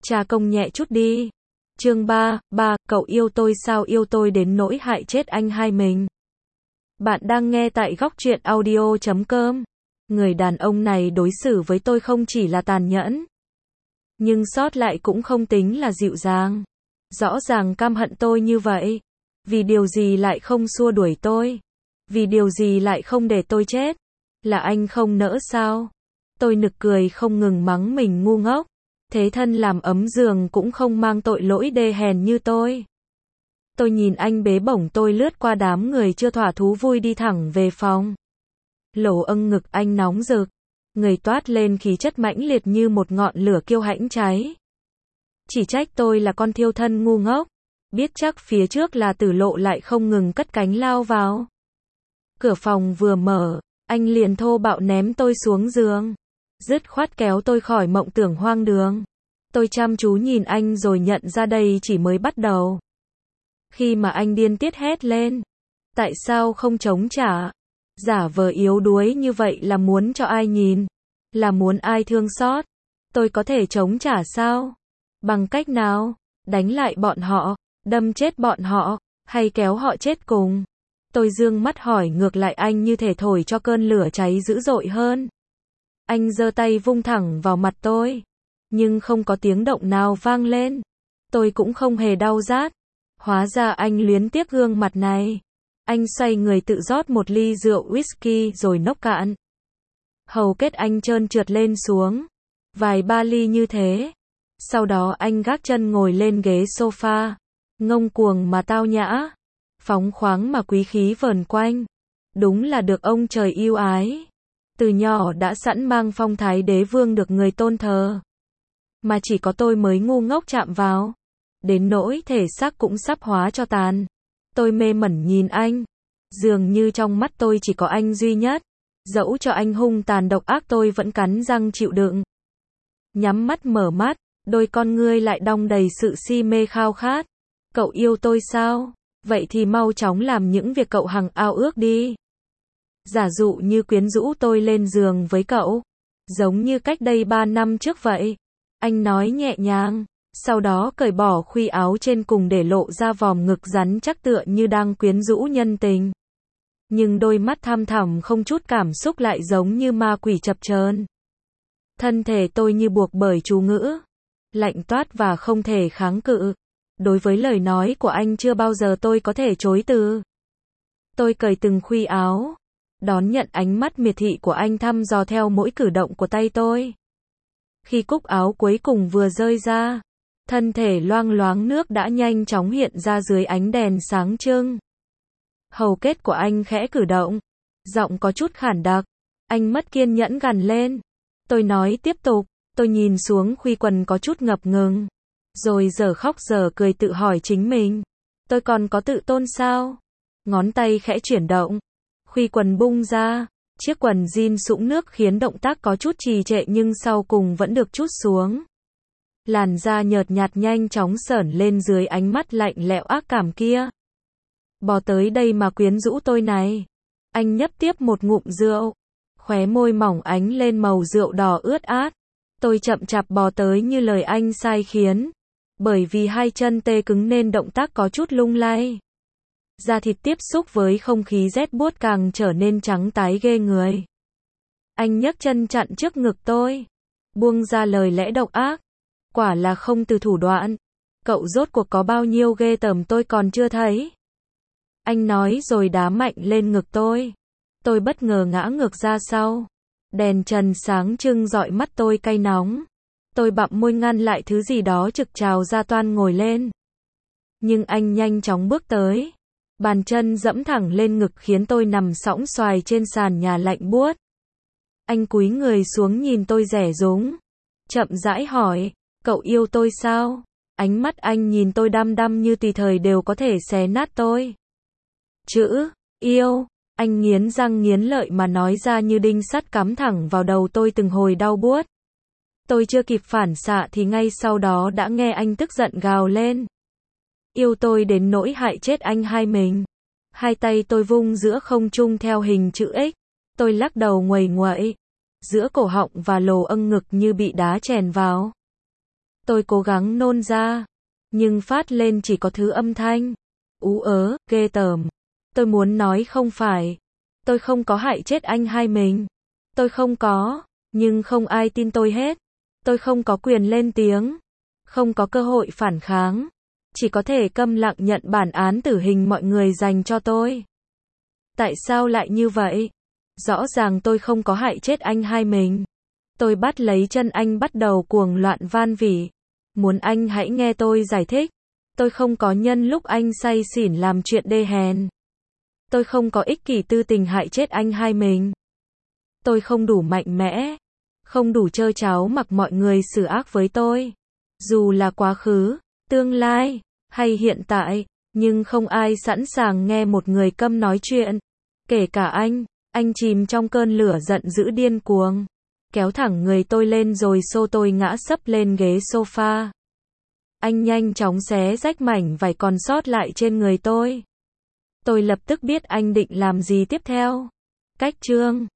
Cha công nhẹ chút đi. Chương 3, cậu yêu tôi sao, yêu tôi đến nỗi hại chết anh hai mình. Bạn đang nghe tại Góc Truyện Audio.com. Người đàn ông này đối xử với tôi không chỉ là tàn nhẫn, nhưng sót lại cũng không tính là dịu dàng. Rõ ràng căm hận tôi như vậy. Vì điều gì lại không xua đuổi tôi? Vì điều gì lại không để tôi chết? Là anh không nỡ sao? Tôi nực cười không ngừng mắng mình ngu ngốc. Thế thân làm ấm giường cũng không mang tội lỗi đê hèn như tôi. Tôi nhìn anh bế bổng tôi lướt qua đám người chưa thỏa thú vui đi thẳng về phòng. Lỗ ngực anh nóng rực, người toát lên khí chất mãnh liệt như một ngọn lửa kiêu hãnh cháy. Chỉ trách tôi là con thiêu thân ngu ngốc, biết chắc phía trước là Tử Lộ lại không ngừng cất cánh lao vào. Cửa phòng vừa mở, anh liền thô bạo ném tôi xuống giường, dứt khoát kéo tôi khỏi mộng tưởng hoang đường. Tôi chăm chú nhìn anh rồi nhận ra đây chỉ mới bắt đầu. Khi mà anh điên tiết hét lên, tại sao không chống trả? Giả vờ yếu đuối như vậy là muốn cho ai nhìn? Là muốn ai thương xót? Tôi có thể chống trả sao? Bằng cách nào? Đánh lại bọn họ, đâm chết bọn họ, hay kéo họ chết cùng? Tôi dương mắt hỏi ngược lại anh như thể thổi cho cơn lửa cháy dữ dội hơn. Anh giơ tay vung thẳng vào mặt tôi, nhưng không có tiếng động nào vang lên. Tôi cũng không hề đau rát. Hóa ra anh luyến tiếc gương mặt này. Anh xoay người tự rót một ly rượu whisky rồi nốc cạn. Hầu kết anh trơn trượt lên xuống. Vài ba ly như thế. Sau đó anh gác chân ngồi lên ghế sofa. Ngông cuồng mà tao nhã. Phóng khoáng mà quý khí vờn quanh. Đúng là được ông trời yêu ái. Từ nhỏ đã sẵn mang phong thái đế vương được người tôn thờ. Mà chỉ có tôi mới ngu ngốc chạm vào. Đến nỗi thể xác cũng sắp hóa cho tàn. Tôi mê mẩn nhìn anh. Dường như trong mắt tôi chỉ có anh duy nhất. Dẫu cho anh hung tàn độc ác tôi vẫn cắn răng chịu đựng. Nhắm mắt mở mắt, đôi con ngươi lại đong đầy sự si mê khao khát. Cậu yêu tôi sao? Vậy thì mau chóng làm những việc cậu hằng ao ước đi. Giả dụ như quyến rũ tôi lên giường với cậu. Giống như cách đây 3 năm trước vậy. Anh nói nhẹ nhàng. Sau đó cởi bỏ khuy áo trên cùng để lộ ra vòm ngực rắn chắc tựa như đang quyến rũ nhân tình. Nhưng đôi mắt thăm thẳm không chút cảm xúc lại giống như ma quỷ chập chờn. Thân thể tôi như buộc bởi chú ngữ. Lạnh toát và không thể kháng cự. Đối với lời nói của anh chưa bao giờ tôi có thể chối từ. Tôi cởi từng khuy áo. Đón nhận ánh mắt miệt thị của anh thăm dò theo mỗi cử động của tay tôi. Khi cúc áo cuối cùng vừa rơi ra, thân thể loang loáng nước đã nhanh chóng hiện ra dưới ánh đèn sáng trưng. Hầu kết của anh khẽ cử động, giọng có chút khản đặc. Anh mất kiên nhẫn gằn lên. Tôi nói tiếp tục, tôi nhìn xuống khuy quần có chút ngập ngừng. Rồi giờ khóc giờ cười tự hỏi chính mình. Tôi còn có tự tôn sao? Ngón tay khẽ chuyển động. Khuy quần bung ra. Chiếc quần jean sũng nước khiến động tác có chút trì trệ nhưng sau cùng vẫn được trút xuống. Làn da nhợt nhạt nhanh chóng sởn lên dưới ánh mắt lạnh lẽo ác cảm kia. Bò tới đây mà quyến rũ tôi này. Anh nhấp tiếp một ngụm rượu. Khóe môi mỏng ánh lên màu rượu đỏ ướt át. Tôi chậm chạp bò tới như lời anh sai khiến. Bởi vì hai chân tê cứng nên động tác có chút lung lay. Da thịt tiếp xúc với không khí rét buốt càng trở nên trắng tái ghê người. Anh nhấc chân chặn trước ngực tôi. Buông ra lời lẽ độc ác. Quả là không từ thủ đoạn. Cậu rốt cuộc có bao nhiêu ghê tởm tôi còn chưa thấy. Anh nói rồi đá mạnh lên ngực tôi. Tôi bất ngờ ngã ngược ra sau. Đèn trần sáng trưng dọi mắt tôi cay nóng. Tôi bặm môi ngăn lại thứ gì đó trực trào ra toan ngồi lên. Nhưng anh nhanh chóng bước tới. Bàn chân dẫm thẳng lên ngực khiến tôi nằm sõng xoài trên sàn nhà lạnh buốt. Anh cúi người xuống nhìn tôi dè dúng. Chậm rãi hỏi, cậu yêu tôi sao? Ánh mắt anh nhìn tôi đăm đăm như tùy thời đều có thể xé nát tôi. Chữ, yêu, anh nghiến răng nghiến lợi mà nói ra như đinh sắt cắm thẳng vào đầu tôi từng hồi đau buốt. Tôi chưa kịp phản xạ thì ngay sau đó đã nghe anh tức giận gào lên. Yêu tôi đến nỗi hại chết anh hai mình. Hai tay tôi vung giữa không trung theo hình chữ X. Tôi lắc đầu nguầy nguậy. Giữa cổ họng và lồ ngực như bị đá chèn vào. Tôi cố gắng nôn ra, nhưng phát lên chỉ có thứ âm thanh. Ú ớ, ghê tởm. Tôi muốn nói không phải. Tôi không có hại chết anh hai mình. Tôi không có, nhưng không ai tin tôi hết. Tôi không có quyền lên tiếng, không có cơ hội phản kháng. Chỉ có thể câm lặng nhận bản án tử hình mọi người dành cho tôi. Tại sao lại như vậy? Rõ ràng tôi không có hại chết anh hai mình. Tôi bắt lấy chân anh bắt đầu cuồng loạn van vỉ. Muốn anh hãy nghe tôi giải thích. Tôi không có nhân lúc anh say xỉn làm chuyện đê hèn. Tôi không có ích kỷ tư tình hại chết anh hai mình. Tôi không đủ mạnh mẽ, không đủ trơ tráo mặc mọi người xử ác với tôi. Dù là quá khứ, tương lai, hay hiện tại, nhưng không ai sẵn sàng nghe một người câm nói chuyện. Kể cả anh chìm trong cơn lửa giận dữ điên cuồng. Kéo thẳng người tôi lên rồi xô tôi ngã sấp lên ghế sofa. Anh nhanh chóng xé rách mảnh vải còn sót lại trên người tôi. Tôi lập tức biết anh định làm gì tiếp theo. Cách chương